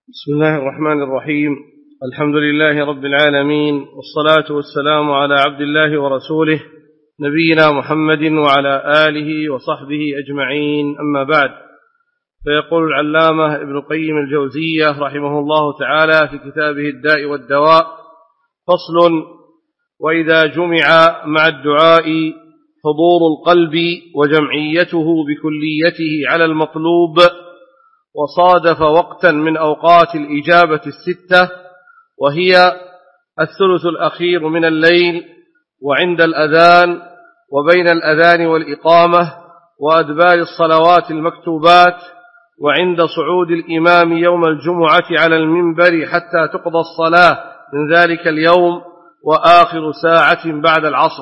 بسم الله الرحمن الرحيم. الحمد لله رب العالمين، والصلاة والسلام على عبد الله ورسوله نبينا محمد وعلى آله وصحبه أجمعين، أما بعد. فيقول العلامة ابن القيم الجوزية رحمه الله تعالى في كتابه الداء والدواء: فصل: وإذا جمع مع الدعاء حضور القلب وجمعيته بكليته على المطلوب، وصادف وقتا من أوقات الإجابة الستة، وهي الثلث الأخير من الليل، وعند الأذان، وبين الأذان والإقامة، وأدبار الصلوات المكتوبات، وعند صعود الإمام يوم الجمعة على المنبر حتى تقضى الصلاة من ذلك اليوم، وآخر ساعة بعد العصر.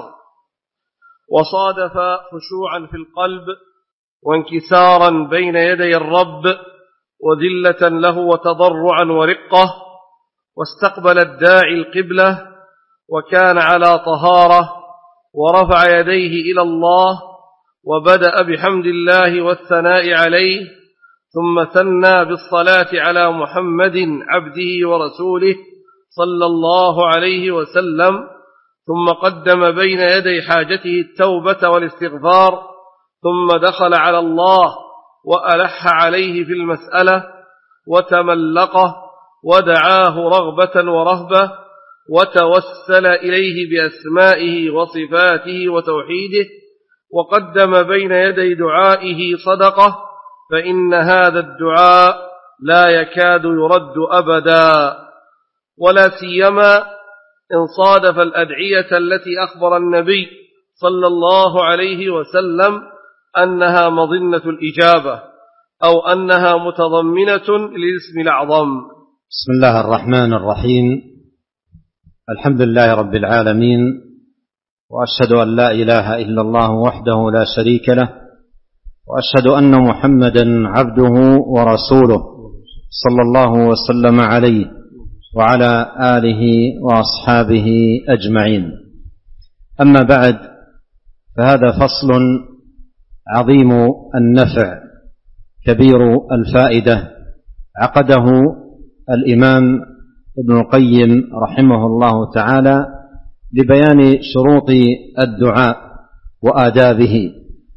وصادف خشوعا في القلب وانكسارا بين يدي الرب وذلة له وتضرعا ورقة، واستقبل الداعي القبلة وكان على طهارة، ورفع يديه إلى الله وبدأ بحمد الله والثناء عليه، ثم ثنى بالصلاة على محمد عبده ورسوله صلى الله عليه وسلم، ثم قدم بين يدي حاجته التوبة والاستغفار، ثم دخل على الله وألح عليه في المسألة وتملقه ودعاه رغبة ورهبة، وتوسل إليه بأسمائه وصفاته وتوحيده، وقدم بين يدي دعائه صدقة، فإن هذا الدعاء لا يكاد يرد أبدا، ولا سيما إن صادف الأدعية التي أخبر النبي صلى الله عليه وسلم أنها مظنة الإجابة، أو أنها متضمنة للاسم الأعظم. بسم الله الرحمن الرحيم. الحمد لله رب العالمين، وأشهد أن لا إله إلا الله وحده لا شريك له، وأشهد أن محمدا عبده ورسوله صلى الله وسلم عليه وعلى آله وأصحابه أجمعين. أما بعد، فهذا فصل عظيم النفع كبير الفائدة عقده الإمام ابن القيم رحمه الله تعالى لبيان شروط الدعاء وآدابه،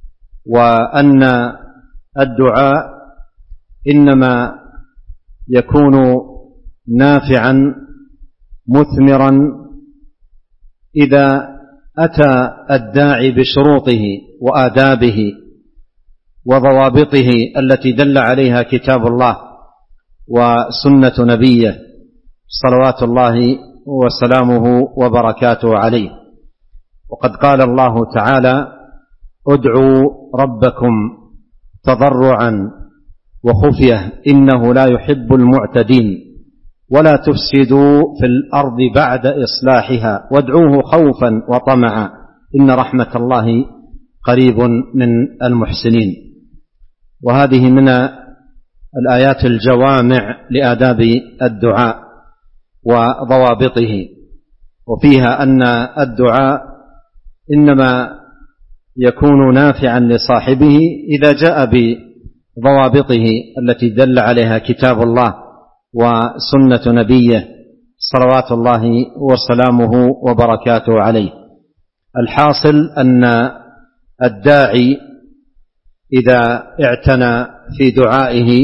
وأن الدعاء إنما يكون نافعا مثمرا إذا أتى الداعي بشروطه وآدابه وضوابطه التي دل عليها كتاب الله وسنة نبيه صلوات الله وسلامه وبركاته عليه. وقد قال الله تعالى: ادعوا ربكم تضرعا وخفية إنه لا يحب المعتدين ولا تفسدوا في الأرض بعد إصلاحها وادعوه خوفا وطمعا إن رحمة الله قريب من المحسنين. وهذه من الآيات الجوامع لآداب الدعاء وضوابطه، وفيها أن الدعاء إنما يكون نافعا لصاحبه إذا جاء بضوابطه التي دل عليها كتاب الله وسنة نبيه صلوات الله وسلامه وبركاته عليه. الحاصل أن الداعي إذا اعتنى في دعائه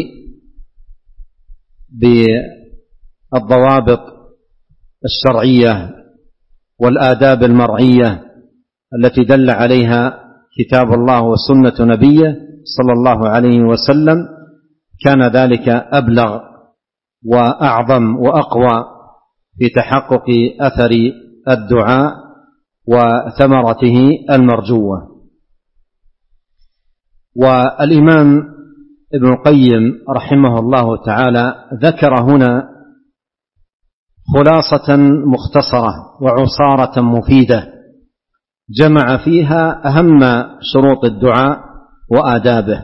بالضوابط الشرعية والآداب المرعية التي دل عليها كتاب الله وسنة نبيه صلى الله عليه وسلم، كان ذلك أبلغ وأعظم وأقوى في تحقق أثر الدعاء وثمرته المرجوة. والإمام ابن القيم رحمه الله تعالى ذكر هنا خلاصة مختصرة وعصارة مفيدة جمع فيها أهم شروط الدعاء وآدابه.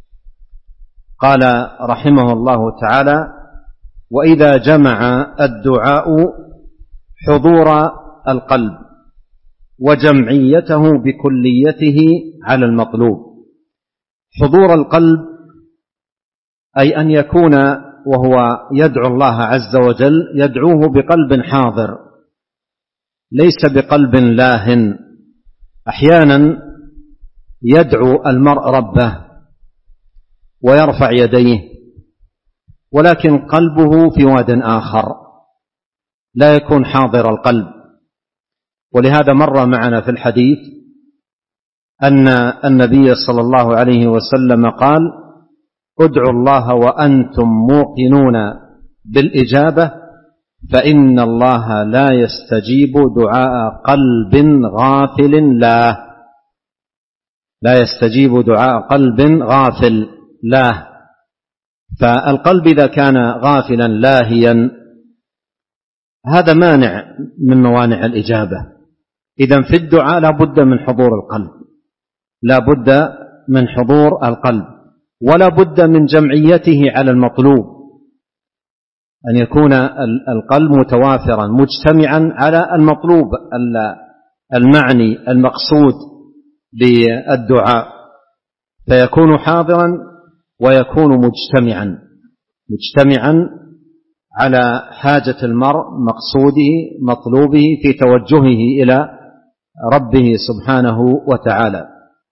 قال رحمه الله تعالى: وإذا جمع الدعاء حضور القلب وجمعيته بكليته على المطلوب. حضور القلب أي أن يكون وهو يدعو الله عز وجل يدعوه بقلب حاضر ليس بقلب لاهٍ. أحيانا يدعو المرء ربه ويرفع يديه ولكن قلبه في واد آخر لا يكون حاضر القلب. ولهذا مر معنا في الحديث أن النبي صلى الله عليه وسلم قال: ادعوا الله وأنتم موقنون بالإجابة فإن الله لا يستجيب دعاء قلب غافل له. لا يستجيب دعاء قلب غافل له. فالقلب إذا كان غافلا لاهيا هذا مانع من موانع الإجابة. إذن في الدعاء لا بد من حضور القلب، لا بد من حضور القلب، ولا بد من جمعيته على المطلوب، أن يكون القلب متوافرا مجتمعا على المطلوب المعني المقصود بالدعاء، فيكون حاضرا ويكون مجتمعا على حاجة المرء، مقصوده، مطلوبه في توجهه إلى ربه سبحانه وتعالى.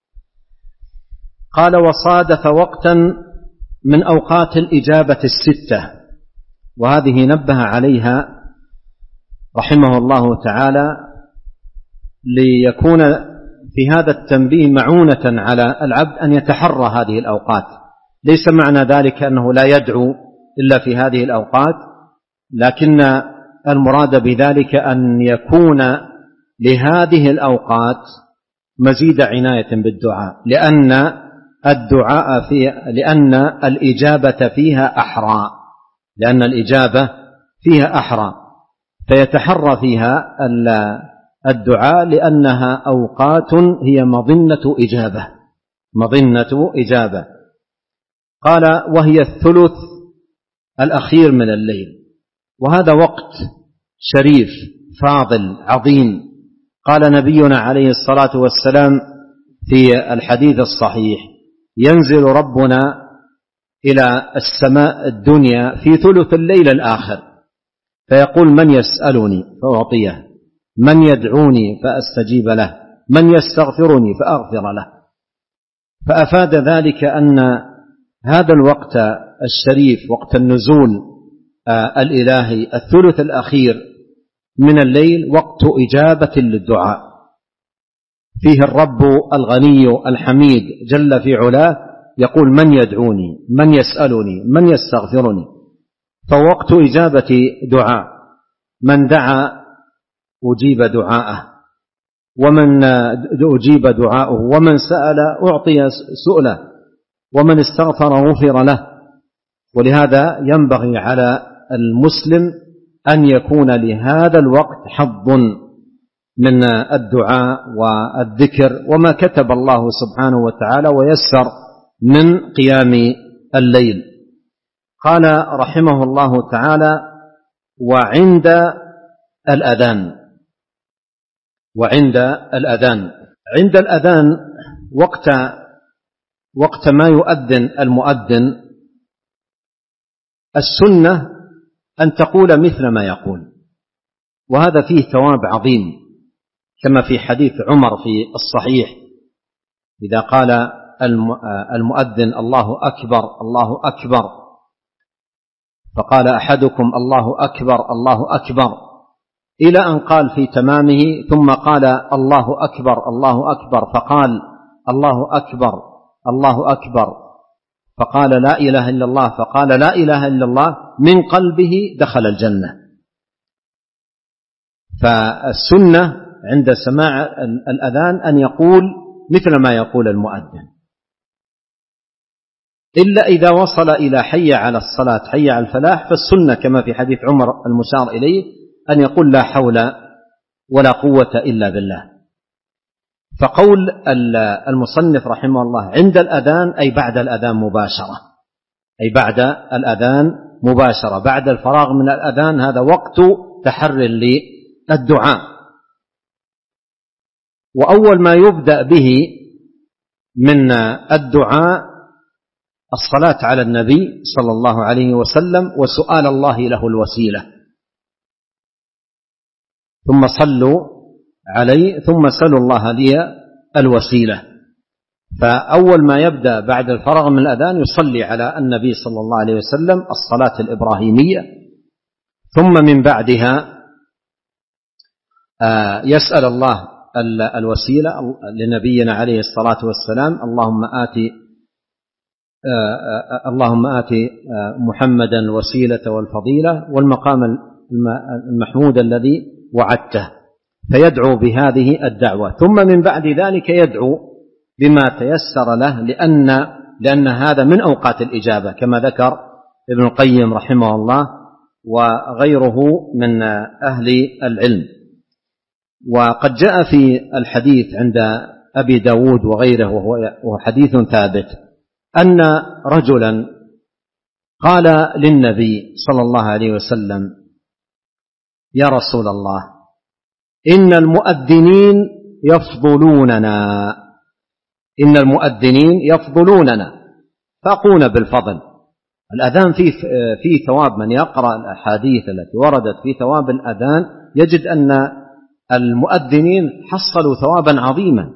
قال: وصادف وقتا من أوقات الإجابة الستة، وهذه نبه عليها رحمه الله تعالى ليكون في هذا التنبيه معونة على العبد أن يتحرى هذه الأوقات. ليس معنى ذلك أنه لا يدعو إلا في هذه الأوقات، لكن المراد بذلك أن يكون لهذه الأوقات مزيد عناية بالدعاء، لأن الإجابة فيها أحرى، فيتحرى فيها الدعاء لأنها أوقات هي مظنة إجابة. قال: وهي الثلث الأخير من الليل، وهذا وقت شريف فاضل عظيم. قال نبينا عليه الصلاة والسلام في الحديث الصحيح: ينزل ربنا إلى السماء الدنيا في ثلث الليل الآخر فيقول: من يسألني فأعطيه، من يدعوني فأستجيب له، من يستغفرني فأغفر له. فأفاد ذلك أن هذا الوقت الشريف، وقت النزول الإلهي، الثلث الأخير من الليل، وقت إجابة للدعاء، فيه الرب الغني الحميد جل في علاه يقول: من يدعوني، من يسألني، من يستغفرني. فوقت إجابة دعاء، من دعا أجيب دعاءه، ومن أجيب دعاءه، ومن سأل أعطي سؤله، ومن استغفر غفر له. ولهذا ينبغي على المسلم أن يكون لهذا الوقت حظ من الدعاء والذكر وما كتب الله سبحانه وتعالى ويسر من قيام الليل. قال رحمه الله تعالى: وعند الأذان. عند الأذان وقت ما يؤذن المؤذن، السنة أن تقول مثل ما يقول، وهذا فيه ثواب عظيم، كما في حديث عمر في الصحيح: إذا قال المؤذن: الله أكبر الله أكبر، فقال أحدكم: الله أكبر الله أكبر، إلى أن قال في تمامه: ثم قال: الله أكبر الله أكبر، فقال: الله أكبر الله أكبر، فقال: لا إله إلا الله، فقال: لا إله إلا الله، من قلبه دخل الجنة. فالسنة عند سماع الأذان أن يقول مثل ما يقول المؤذن، إلا إذا وصل إلى حي على الصلاة حي على الفلاح، فالسنة كما في حديث عمر المشار إليه أن يقول: لا حول ولا قوة إلا بالله. فقول المصنف رحمه الله عند الأذان أي بعد الأذان مباشرة، بعد الفراغ من الأذان، هذا وقت تحري للدعاء. وأول ما يبدأ به من الدعاء الصلاة على النبي صلى الله عليه وسلم وسؤال الله له الوسيلة، ثم صلوا عليه ثم سلوا الله لي الوسيلة. فأول ما يبدأ بعد الفراغ من الأذان يصلي على النبي صلى الله عليه وسلم الصلاة الإبراهيمية، ثم من بعدها يسأل الله الوسيلة لنبينا عليه الصلاة والسلام، اللهم آت محمدا الوسيلة والفضيلة والمقام المحمود الذي وعدته، فيدعو بهذه الدعوة. ثم من بعد ذلك يدعو بما تيسر له، لأن هذا من أوقات الإجابة كما ذكر ابن القيم رحمه الله وغيره من أهل العلم. وقد جاء في الحديث عند أبي داود وغيره وهو حديث ثابت أن رجلا قال للنبي صلى الله عليه وسلم: يا رسول الله، إن المؤذنين يفضلوننا فأقون بالفضل. الأذان فيه ثواب، من يقرأ الأحاديث التي وردت في ثواب الأذان يجد أن المؤذنين حصلوا ثوابا عظيما،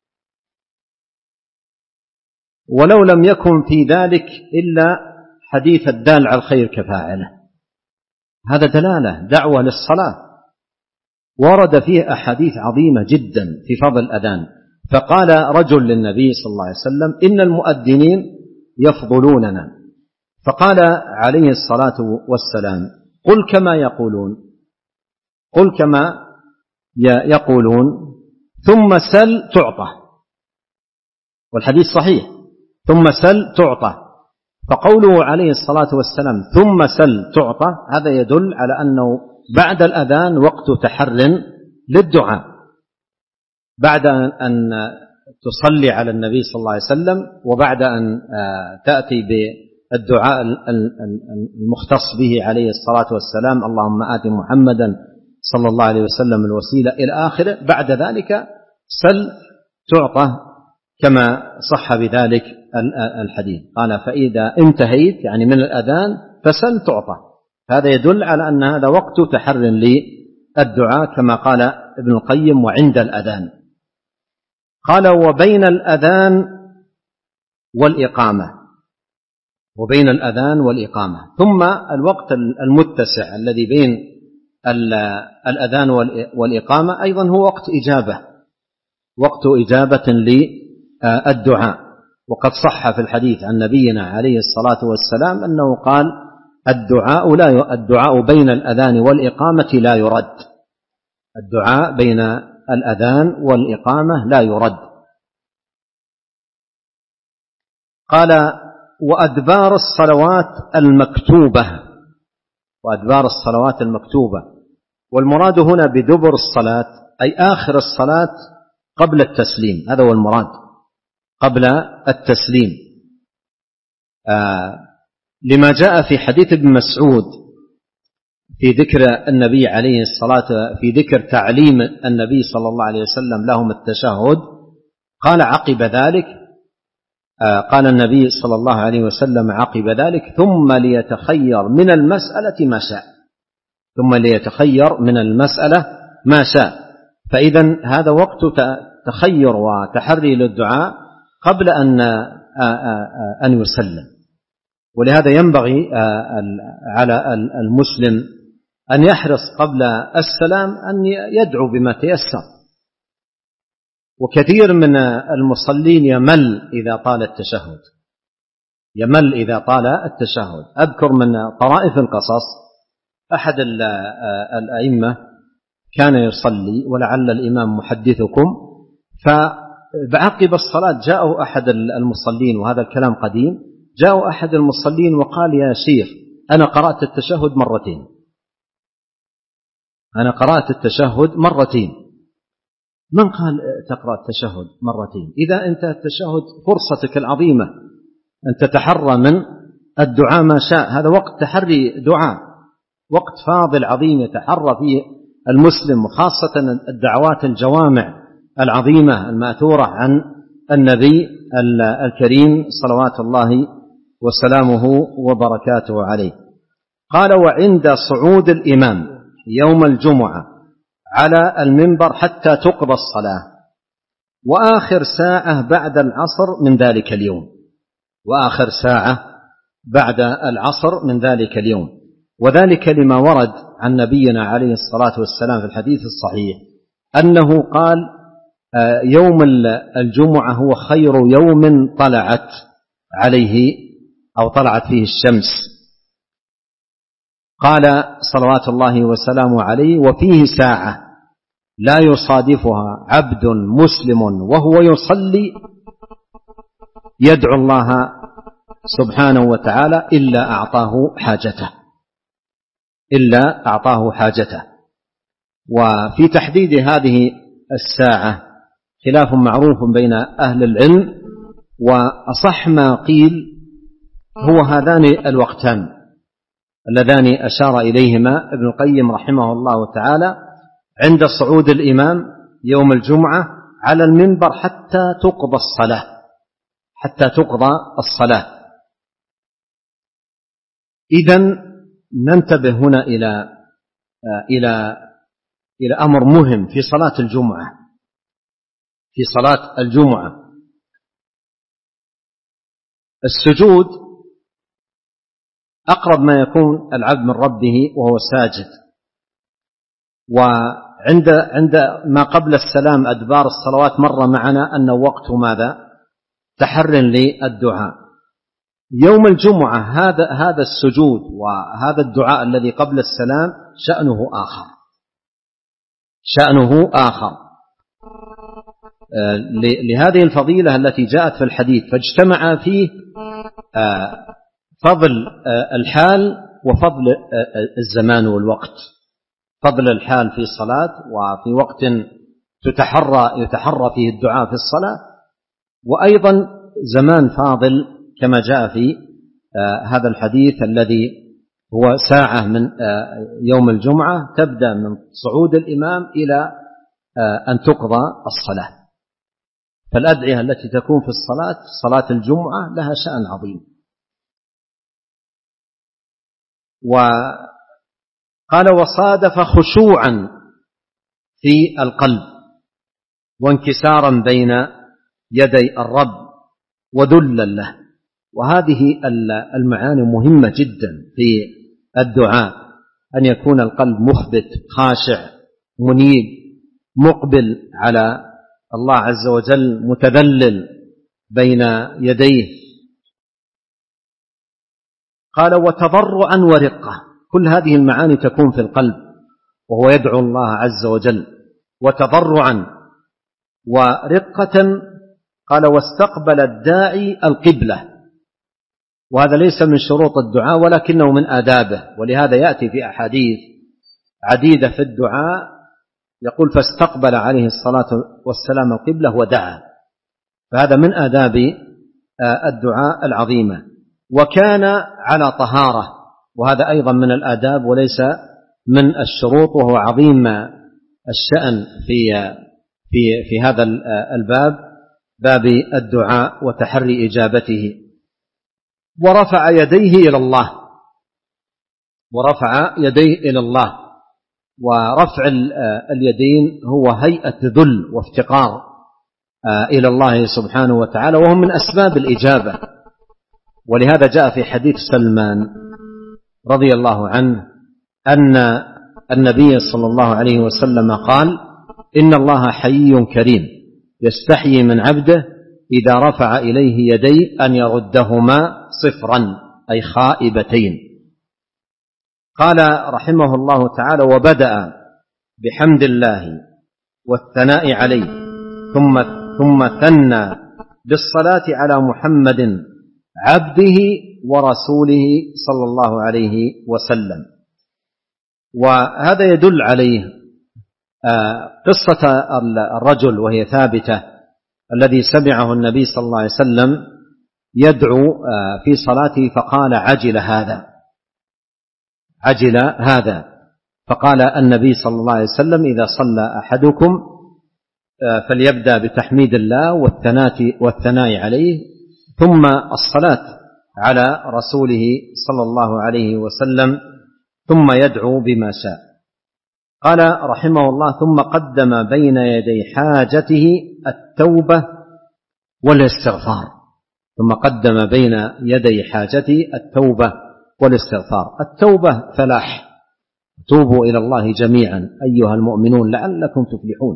ولو لم يكن في ذلك إلا حديث الدال على الخير كفاعله. هذا دلالة دعوة للصلاة، ورد فيه أحاديث عظيمة جدا في فضل الأذان. فقال رجل للنبي صلى الله عليه وسلم: إن المؤذنين يفضلوننا. فقال عليه الصلاة والسلام: قل كما يقولون ثم سل تعطى. والحديث صحيح، ثم سل تعطى. فقوله عليه الصلاة والسلام ثم سل تعطى هذا يدل على أنه بعد الأذان وقت تحر للدعاء، بعد أن تصلي على النبي صلى الله عليه وسلم وبعد أن تأتي بالدعاء المختص به عليه الصلاة والسلام: اللهم آت محمدا صلى الله عليه وسلم الوسيلة إلى آخره. بعد ذلك سل تعطى كما صح بذلك الحديث. قال: فإذا انتهيت يعني من الأذان فسل تعطى. هذا يدل على أن هذا وقت تحر للدعاء كما قال ابن القيم: وعند الأذان. قال: وبين الأذان والإقامة. ثم الوقت المتسع الذي بين الأذان والإقامة أيضا هو وقت إجابة للدعاء. وقد صح في الحديث عن نبينا عليه الصلاة والسلام أنه قال: الدعاء بين الأذان والإقامة لا يرد. الدعاء بين الأذان والإقامة لا يرد. قال: وأدبار الصلوات المكتوبة. والمراد هنا بدبر الصلاة أي آخر الصلاة قبل التسليم، هذا هو المراد، قبل التسليم، لما جاء في حديث ابن مسعود في ذكر النبي عليه الصلاة في ذكر تعليم النبي صلى الله عليه وسلم لهم التشهد. قال عقب ذلك، قال النبي صلى الله عليه وسلم عقب ذلك: ثم ليتخير من المسألة ما شاء. فإذا هذا وقت تخير وتحري للدعاء قبل أن يسلم. ولهذا ينبغي على المسلم أن يحرص قبل السلام أن يدعو بما تيسر. وكثير من المصلين يمل إذا طال التشهد. أذكر من طرائف القصص أحد الأئمة كان يصلي، ولعل الإمام محدثكم، فعقب الصلاة جاءه أحد المصلين، وهذا الكلام قديم، جاءه أحد المصلين وقال: يا شيخ، أنا قرأت التشهد مرتين. من قال تقرأ التشهد مرتين؟ إذا أنت التشهد فرصتك العظيمة أن تتحرى من الدعاء ما شاء. هذا وقت تحري دعاء، وقت فاضل عظيم يتحرى فيه المسلم، وخاصة الدعوات الجوامع العظيمة الماثورة عن النبي الكريم صلوات الله وسلامه وبركاته عليه. قال: وعند صعود الإمام يوم الجمعة على المنبر حتى تقضى الصلاة، وآخر ساعة بعد العصر من ذلك اليوم، وآخر ساعة بعد العصر من ذلك اليوم، وذلك لما ورد عن نبينا عليه الصلاة والسلام في الحديث الصحيح أنه قال: يوم الجمعة هو خير يوم طلعت عليه أو طلعت فيه الشمس. قال صلوات الله وسلامه عليه: وفيه ساعة لا يصادفها عبد مسلم وهو يصلي يدعو الله سبحانه وتعالى إلا أعطاه حاجته. وفي تحديد هذه الساعة خلاف معروف بين أهل العلم، وأصح ما قيل هو هذان الوقتان اللذان أشار إليهما ابن القيم رحمه الله تعالى: عند صعود الإمام يوم الجمعة على المنبر حتى تقضى الصلاة. إذن ننتبه هنا إلى أمر مهم في صلاة الجمعة. السجود أقرب ما يكون العبد من ربه وهو ساجد، وعند ما قبل السلام أدبار الصلوات مر معنا أنه وقت ماذا؟ تحر للدعاء. يوم الجمعة هذا السجود وهذا الدعاء الذي قبل السلام شأنه آخر لهذه الفضيلة التي جاءت في الحديث، فاجتمع فيه فضل الحال وفضل الزمان والوقت. فضل الحال في الصلاة وفي وقت يتحرى فيه الدعاء في الصلاة، وأيضا زمان فاضل كما جاء في هذا الحديث الذي هو ساعة من يوم الجمعة تبدأ من صعود الإمام إلى أن تقضى الصلاة. فالأدعية التي تكون في صلاة الجمعة لها شأن عظيم. وقال: وصادف خشوعا في القلب وانكسارا بين يدي الرب وذلا له. وهذه المعاني مهمة جدا في الدعاء، أن يكون القلب مخبت خاشع منيب مقبل على الله عز وجل متذلل بين يديه. قال: وتضرعا ورقة. كل هذه المعاني تكون في القلب وهو يدعو الله عز وجل، وتضرعا ورقة. قال: واستقبل الداعي القبلة. وهذا ليس من شروط الدعاء ولكنه من آدابه، ولهذا يأتي في أحاديث عديدة في الدعاء يقول: فاستقبل عليه الصلاة والسلام القبلة ودعا. فهذا من آداب الدعاء العظيمة. وكان على طهارة، وهذا أيضا من الآداب وليس من الشروط، وهو عظيم الشأن في هذا الباب، باب الدعاء وتحري إجابته. ورفع يديه إلى الله. ورفع اليدين هو هيئة ذل وافتقار إلى الله سبحانه وتعالى، وهم من أسباب الإجابة. ولهذا جاء في حديث سلمان رضي الله عنه أن النبي صلى الله عليه وسلم قال: إن الله حيي كريم يستحيي من عبده إذا رفع إليه يديه أن يردهما صفرا، أي خائبتين. قال رحمه الله تعالى: وبدأ بحمد الله والثناء عليه ثم ثنى بالصلاة على محمد عبده ورسوله صلى الله عليه وسلم. وهذا يدل عليه قصة الرجل وهي ثابتة، الذي سمعه النبي صلى الله عليه وسلم يدعو في صلاته فقال: عجل هذا. فقال النبي صلى الله عليه وسلم: إذا صلى أحدكم فليبدأ بتحميد الله والثناء عليه ثم الصلاة على رسوله صلى الله عليه وسلم ثم يدعو بما شاء. قال رحمه الله: ثم قدم بين يدي حاجته التوبة والاستغفار. ثم قدم بين يدي حاجته التوبة والاستغفار. التوبة فلاح، توبوا إلى الله جميعا أيها المؤمنون لعلكم تفلحون،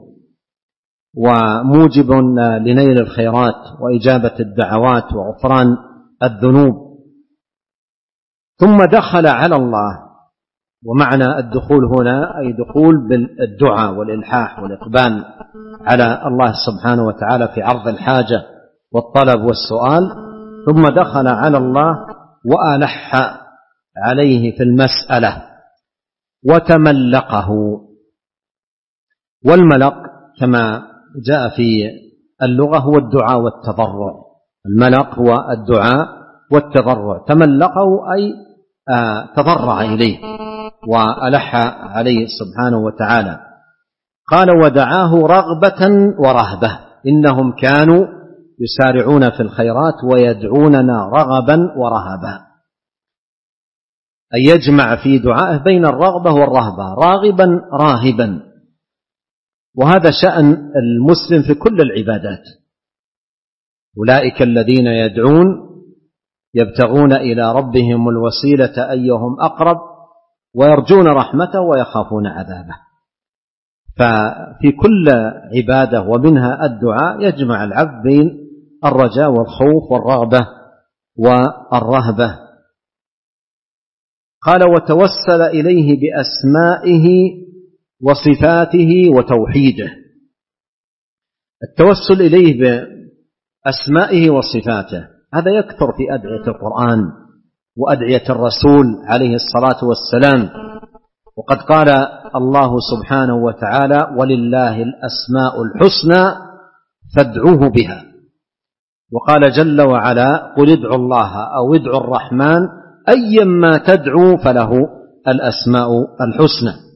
وموجب لنيل الخيرات وإجابة الدعوات وغفران الذنوب. ثم دخل على الله، ومعنى الدخول هنا أي دخول بالدعاء والإلحاح والإقبال على الله سبحانه وتعالى في عرض الحاجة والطلب والسؤال. ثم دخل على الله وألح عليه في المسألة وتملقه. والملق كما جاء في اللغة هو الدعاء والتضرع. الملق هو الدعاء والتضرع. تملقه أي تضرع إليه وألح عليه سبحانه وتعالى. قال: ودعاه رغبة ورهبة، إنهم كانوا يسارعون في الخيرات ويدعوننا رغبا ورهبا، أي يجمع في دعائه بين الرغبة والرهبة، راغبا راهبا. وهذا شأن المسلم في كل العبادات. أولئك الذين يدعون يبتغون إلى ربهم الوسيلة أيهم أقرب ويرجون رحمته ويخافون عذابه. ففي كل عبادة ومنها الدعاء يجمع العبد بين الرجاء والخوف والرغبة والرهبة. قال: وتوسل إليه بأسمائه وصفاته وتوحيده. التوسل إليه بأسمائه وصفاته هذا يكثر في أدعية القرآن وأدعية الرسول عليه الصلاة والسلام. وقد قال الله سبحانه وتعالى: ولله الأسماء الحسنى فادعوه بها. وقال جل وعلا: قل ادعوا الله أو ادعوا الرحمن أيما تدعوا فله الأسماء الحسنى.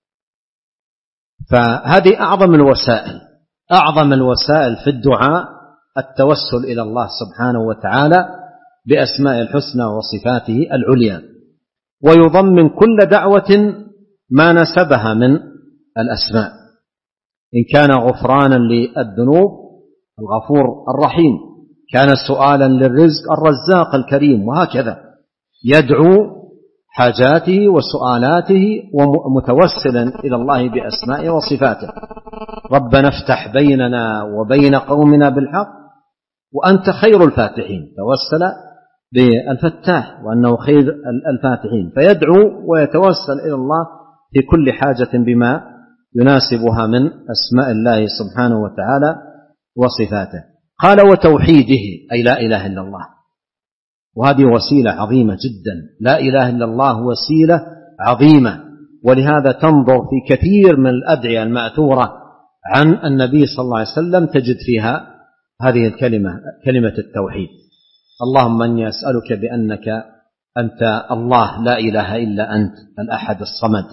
فهذه أعظم الوسائل في الدعاء التوسل إلى الله سبحانه وتعالى بأسماء الحسنى وصفاته العليا، ويضمن كل دعوة ما نسبها من الأسماء. إن كان غفرانا للذنوب الغفور الرحيم، كان سؤالا للرزق الرزاق الكريم، وهكذا يدعو حاجاته وسؤالاته ومتوسلا إلى الله بأسمائه وصفاته. ربنا افتح بيننا وبين قومنا بالحق وأنت خير الفاتحين. توسل بالفتاح وأنه خير الفاتحين، فيدعو ويتوسل إلى الله في كل حاجة بما يناسبها من أسماء الله سبحانه وتعالى وصفاته. قال: وتوحيده، أي لا إله إلا الله. وهذه وسيلة عظيمة جدا. لا إله إلا الله وسيلة عظيمة، ولهذا تنظر في كثير من الأدعية المأثورة عن النبي صلى الله عليه وسلم تجد فيها هذه الكلمة، كلمة التوحيد. اللهم إني أسألك بأنك أنت الله لا إله إلا أنت الأحد الصمد.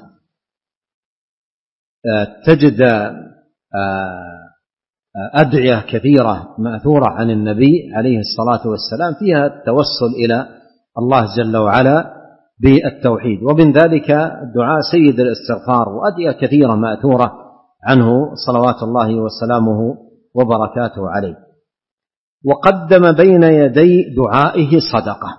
تجد أدعية كثيرة مأثورة عن النبي عليه الصلاة والسلام فيها التوسل إلى الله جل وعلا بالتوحيد. ومن ذلك دعاء سيد الاستغفار، وأدعية كثيرة مأثورة عنه صلوات الله وسلامه وبركاته عليه. وقدم بين يدي دعائه صدقة.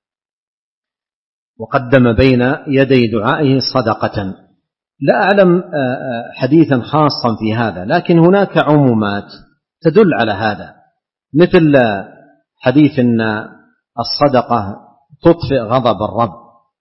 وقدم بين يدي دعائه صدقة. لا أعلم حديثا خاصا في هذا، لكن هناك عمومات تدل على هذا، مثل حديث أن الصدقة تطفئ غضب الرب.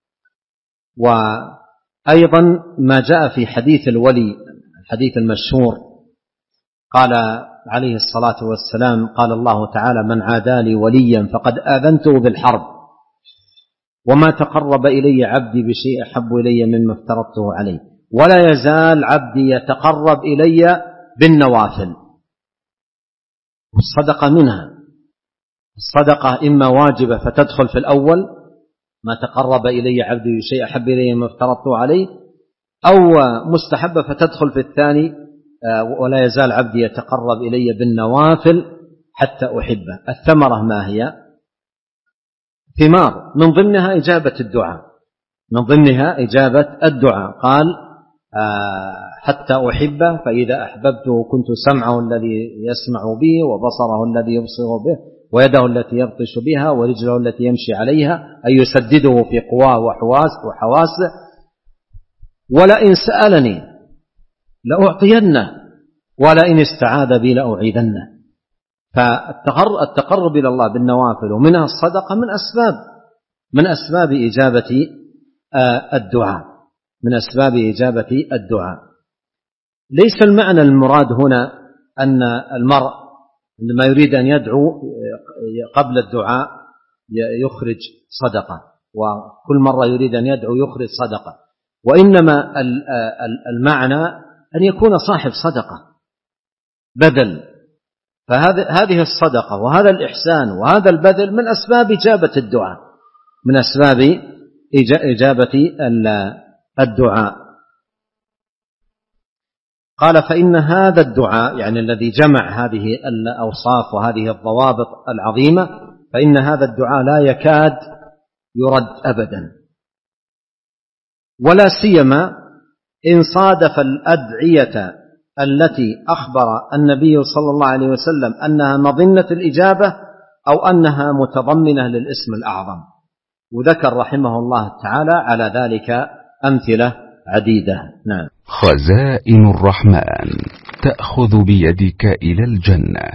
وأيضا ما جاء في حديث الولي، الحديث المشهور، قال عليه الصلاة والسلام: قال الله تعالى: من عادى لي وليا فقد آذنته بالحرب، وما تقرب إلي عبدي بشيء أحب إلي مما افترضته عليه، ولا يزال عبدي يتقرب إلي بالنوافل. والصدقة منها. الصدقة إما واجبة فتدخل في الأول: ما تقرب إلي عبدي بشيء أحب إلي مما افترضته عليه، أو مستحبة فتدخل في الثاني: ولا يزال عبدي يتقرب إلي بالنوافل حتى أحبه. الثمرة ما هي؟ ثمار من ضمنها إجابة الدعاء، من ضمنها إجابة الدعاء. قال حتى أحبه فإذا أحببته كنت سمعه الذي يسمع به وبصره الذي يبصر به ويده التي يبطش بها ورجله التي يمشي عليها، أي يسدده في قواه وحواسه. ولئن سألني لأعطينه ولئن استعاذ بي لأعيذنه. فالتقرب إلى الله بالنوافل ومنها الصدقة من أسباب إجابة الدعاء، من أسباب إجابة الدعاء. ليس المعنى المراد هنا أن المرء عندما يريد أن يدعو قبل الدعاء يخرج صدقة، وكل مرة يريد أن يدعو يخرج صدقة، وإنما المعنى أن يكون صاحب صدقة بذل. فهذه الصدقة وهذا الإحسان وهذا البذل من أسباب إجابة الدعاء، من أسباب إجابة الدعاء. قال فإن هذا الدعاء، يعني الذي جمع هذه الأوصاف وهذه الضوابط العظيمة، فإن هذا الدعاء لا يكاد يرد أبدا، ولا سيما إن صادف الأدعية التي أخبر النبي صلى الله عليه وسلم أنها مظنة الإجابة أو أنها متضمنة للاسم الأعظم. وذكر رحمه الله تعالى على ذلك أمثلة عديدة. نعم. خزائن الرحمن تأخذ بيدك إلى الجنة.